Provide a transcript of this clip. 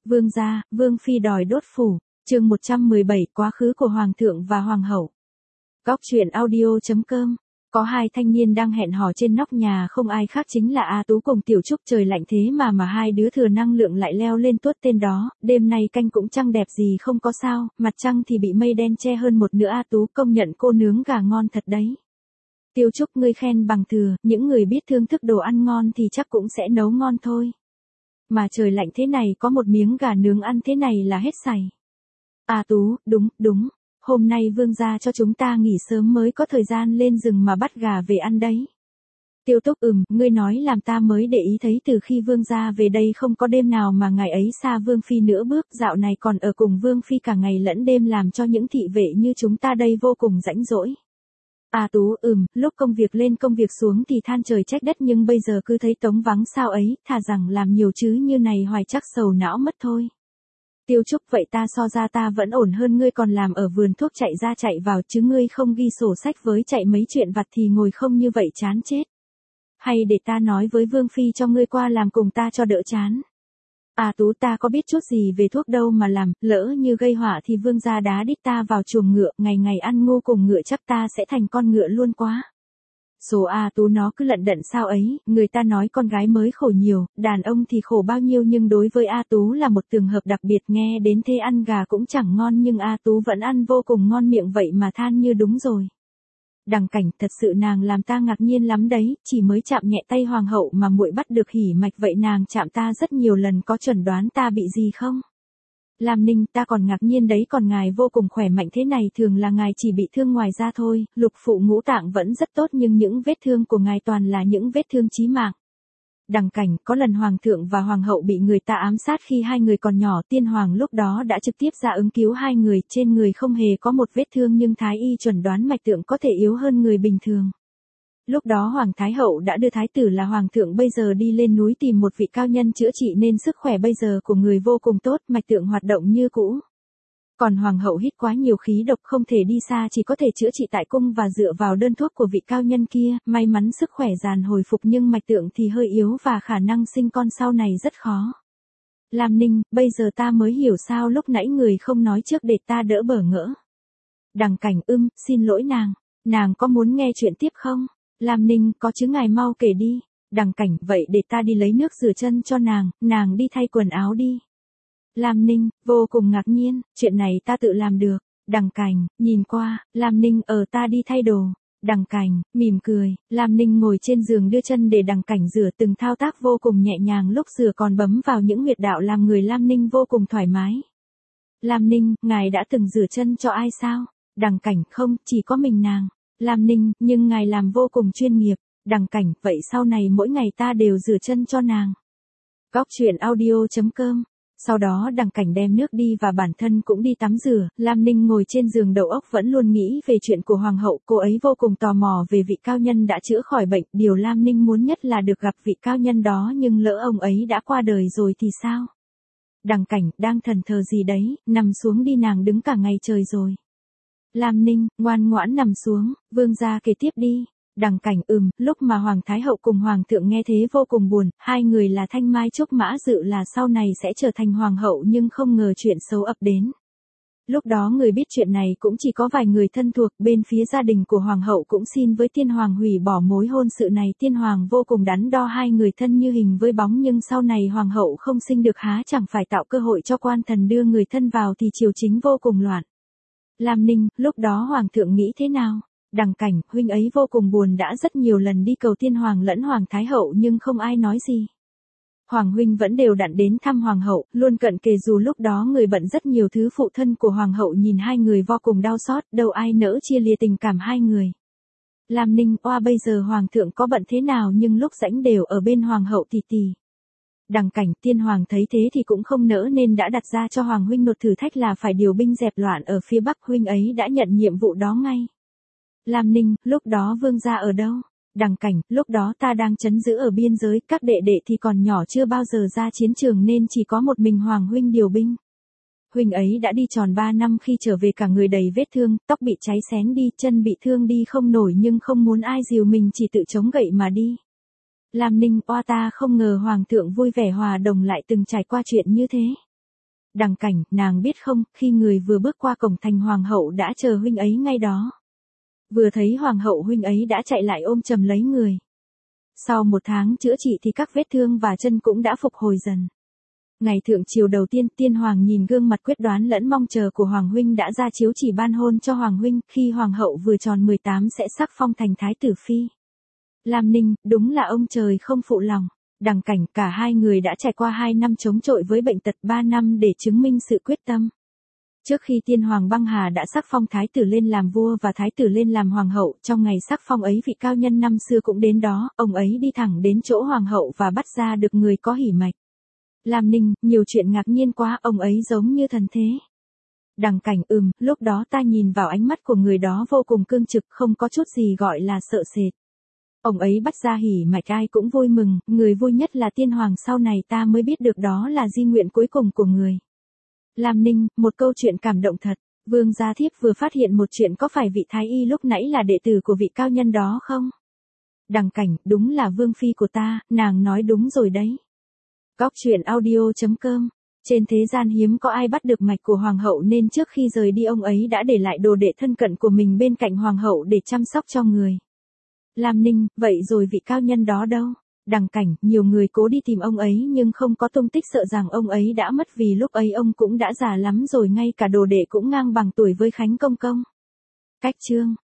Vương gia, Vương phi đòi đốt phủ. Chương 117, quá khứ của hoàng thượng và hoàng hậu. Góc truyện audio.com. Có hai thanh niên đang hẹn hò trên nóc nhà, không ai khác chính là A Tú cùng Tiểu Trúc. Trời lạnh thế mà hai đứa thừa năng lượng lại leo lên tuốt tên đó. Đêm nay canh cũng trăng đẹp gì không có sao, mặt trăng thì bị mây đen che hơn một nửa. A Tú công nhận cô nướng gà ngon thật đấy. Tiểu Trúc, ngươi khen bằng thừa, những người biết thưởng thức đồ ăn ngon thì chắc cũng sẽ nấu ngon thôi. Mà trời lạnh thế này có một miếng gà nướng ăn thế này là hết sảy. A Tú, đúng, hôm nay vương gia cho chúng ta nghỉ sớm mới có thời gian lên rừng mà bắt gà về ăn đấy. Tiêu Túc, ngươi nói làm ta mới để ý thấy từ khi vương gia về đây không có đêm nào mà ngày ấy xa vương phi nữa bước, dạo này còn ở cùng vương phi cả ngày lẫn đêm làm cho những thị vệ như chúng ta đây vô cùng rãnh rỗi. A Tú, lúc công việc lên công việc xuống thì than trời trách đất nhưng bây giờ cứ thấy trống vắng sao ấy, thà rằng làm nhiều chứ như này hoài chắc sầu não mất thôi. Tiêu Trúc, vậy ta so ra ta vẫn ổn hơn ngươi, còn làm ở vườn thuốc chạy ra chạy vào chứ ngươi không ghi sổ sách với chạy mấy chuyện vặt thì ngồi không như vậy chán chết. Hay để ta nói với Vương phi cho ngươi qua làm cùng ta cho đỡ chán. A Tú, ta có biết chút gì về thuốc đâu mà làm, lỡ như gây họa thì vương gia đá đít ta vào chuồng ngựa, ngày ngày ăn ngô cùng ngựa chắc ta sẽ thành con ngựa luôn quá. Số A Tú nó cứ lận đận sao ấy, người ta nói con gái mới khổ nhiều, đàn ông thì khổ bao nhiêu nhưng đối với A Tú là một trường hợp đặc biệt. Nghe đến thế ăn gà cũng chẳng ngon nhưng A Tú vẫn ăn vô cùng ngon miệng vậy mà than như đúng rồi. Đằng Cảnh, thật sự nàng làm ta ngạc nhiên lắm đấy, chỉ mới chạm nhẹ tay hoàng hậu mà muội bắt được hỉ mạch vậy, nàng chạm ta rất nhiều lần, có chuẩn đoán ta bị gì không? Lam Ninh, ta còn ngạc nhiên đấy, còn ngài vô cùng khỏe mạnh thế này, thường là ngài chỉ bị thương ngoài da thôi, lục phụ ngũ tạng vẫn rất tốt nhưng những vết thương của ngài toàn là những vết thương chí mạng. Đằng Cảnh, có lần hoàng thượng và hoàng hậu bị người ta ám sát khi hai người còn nhỏ, tiên hoàng lúc đó đã trực tiếp ra ứng cứu hai người, trên người không hề có một vết thương nhưng thái y chuẩn đoán mạch tượng có thể yếu hơn người bình thường. Lúc đó hoàng thái hậu đã đưa thái tử là hoàng thượng bây giờ đi lên núi tìm một vị cao nhân chữa trị nên sức khỏe bây giờ của người vô cùng tốt, mạch tượng hoạt động như cũ. Còn hoàng hậu hít quá nhiều khí độc không thể đi xa, chỉ có thể chữa trị tại cung và dựa vào đơn thuốc của vị cao nhân kia, may mắn sức khỏe dần hồi phục nhưng mạch tượng thì hơi yếu và khả năng sinh con sau này rất khó. Lam Ninh, bây giờ ta mới hiểu sao lúc nãy người không nói trước để ta đỡ bỡ ngỡ. Đằng Cảnh, xin lỗi nàng có muốn nghe chuyện tiếp không? Lam Ninh, có chứ, ngài mau kể đi. Đằng Cảnh, vậy để ta đi lấy nước rửa chân cho nàng đi thay quần áo đi. Lam Ninh, vô cùng ngạc nhiên, chuyện này ta tự làm được. Đằng Cảnh, nhìn qua, Lam Ninh, ta đi thay đồ. Đằng Cảnh, mỉm cười, Lam Ninh ngồi trên giường đưa chân để Đằng Cảnh rửa, từng thao tác vô cùng nhẹ nhàng, lúc rửa còn bấm vào những huyệt đạo làm người Lam Ninh vô cùng thoải mái. Lam Ninh, ngài đã từng rửa chân cho ai sao? Đằng Cảnh, không, chỉ có mình nàng. Lam Ninh, nhưng ngài làm vô cùng chuyên nghiệp. Đằng Cảnh, vậy sau này mỗi ngày ta đều rửa chân cho nàng. Góc truyện audio.com. Sau đó Đằng Cảnh đem nước đi và bản thân cũng đi tắm rửa, Lam Ninh ngồi trên giường đầu óc vẫn luôn nghĩ về chuyện của hoàng hậu, cô ấy vô cùng tò mò về vị cao nhân đã chữa khỏi bệnh, điều Lam Ninh muốn nhất là được gặp vị cao nhân đó nhưng lỡ ông ấy đã qua đời rồi thì sao? Đằng Cảnh, đang thần thờ gì đấy, nằm xuống đi, nàng đứng cả ngày trời rồi. Lam Ninh, ngoan ngoãn nằm xuống, vương gia kể tiếp đi. Đằng Cảnh, lúc mà hoàng thái hậu cùng hoàng thượng nghe thế vô cùng buồn, hai người là Thanh Mai Trúc Mã, dự là sau này sẽ trở thành hoàng hậu nhưng không ngờ chuyện xấu ập đến. Lúc đó người biết chuyện này cũng chỉ có vài người thân thuộc, bên phía gia đình của hoàng hậu cũng xin với tiên hoàng hủy bỏ mối hôn sự này. Tiên hoàng vô cùng đắn đo, hai người thân như hình với bóng nhưng sau này hoàng hậu không sinh được há chẳng phải tạo cơ hội cho quan thần đưa người thân vào thì triều chính vô cùng loạn. Lam Ninh, lúc đó hoàng thượng nghĩ thế nào? Đằng Cảnh, huynh ấy vô cùng buồn, đã rất nhiều lần đi cầu tiên hoàng lẫn hoàng thái hậu nhưng không ai nói gì. Hoàng huynh vẫn đều đặn đến thăm hoàng hậu, luôn cận kề dù lúc đó người bận rất nhiều thứ. Phụ thân của hoàng hậu nhìn hai người vô cùng đau xót, đâu ai nỡ chia lìa tình cảm hai người. Lam Ninh, bây giờ hoàng thượng có bận thế nào nhưng lúc rảnh đều ở bên hoàng hậu tì tì. Đằng Cảnh, tiên hoàng thấy thế thì cũng không nỡ nên đã đặt ra cho hoàng huynh một thử thách là phải điều binh dẹp loạn ở phía bắc, huynh ấy đã nhận nhiệm vụ đó ngay. Lam Ninh, lúc đó vương gia ở đâu? Đằng Cảnh, lúc đó ta đang trấn giữ ở biên giới, các đệ đệ thì còn nhỏ chưa bao giờ ra chiến trường nên chỉ có một mình hoàng huynh điều binh. Huynh ấy đã đi tròn 3 năm, khi trở về cả người đầy vết thương, tóc bị cháy xén đi, chân bị thương đi không nổi nhưng không muốn ai dìu mình, chỉ tự chống gậy mà đi. Lam Ninh, ta không ngờ hoàng thượng vui vẻ hòa đồng lại từng trải qua chuyện như thế. Đằng Cảnh, nàng biết không, khi người vừa bước qua cổng thành hoàng hậu đã chờ huynh ấy ngay đó. Vừa thấy hoàng hậu huynh ấy đã chạy lại ôm chầm lấy người. Sau 1 tháng chữa trị thì các vết thương và chân cũng đã phục hồi dần. Ngày thượng triều đầu tiên, tiên hoàng nhìn gương mặt quyết đoán lẫn mong chờ của hoàng huynh đã ra chiếu chỉ ban hôn cho hoàng huynh, khi hoàng hậu vừa tròn 18 sẽ sắc phong thành thái tử phi. Lam Ninh, đúng là ông trời không phụ lòng. Đằng Cảnh, cả hai người đã trải qua 2 năm chống chọi với bệnh tật, 3 năm để chứng minh sự quyết tâm. Trước khi tiên hoàng băng hà đã sắc phong thái tử lên làm vua và thái tử lên làm hoàng hậu, trong ngày sắc phong ấy vị cao nhân năm xưa cũng đến đó, ông ấy đi thẳng đến chỗ hoàng hậu và bắt ra được người có hỉ mạch. Lam Ninh, nhiều chuyện ngạc nhiên quá, ông ấy giống như thần thế. Đằng Cảnh, lúc đó ta nhìn vào ánh mắt của người đó vô cùng cương trực, không có chút gì gọi là sợ sệt. Ông ấy bắt ra hỉ mạch ai cũng vui mừng, người vui nhất là tiên hoàng, sau này ta mới biết được đó là di nguyện cuối cùng của người. Lam Ninh, một câu chuyện cảm động thật. Vương gia thiếp vừa phát hiện một chuyện, có phải vị thái y lúc nãy là đệ tử của vị cao nhân đó không? Đằng Cảnh, đúng là vương phi của ta, nàng nói đúng rồi đấy. Góc truyện audio.com. Trên thế gian hiếm có ai bắt được mạch của hoàng hậu nên trước khi rời đi ông ấy đã để lại đồ đệ thân cận của mình bên cạnh hoàng hậu để chăm sóc cho người. Lam Ninh, vậy rồi vị cao nhân đó đâu? Đằng Cảnh, nhiều người cố đi tìm ông ấy nhưng không có tung tích, sợ rằng ông ấy đã mất vì lúc ấy ông cũng đã già lắm rồi, ngay cả đồ đệ cũng ngang bằng tuổi với Khánh Công Công. Cách chương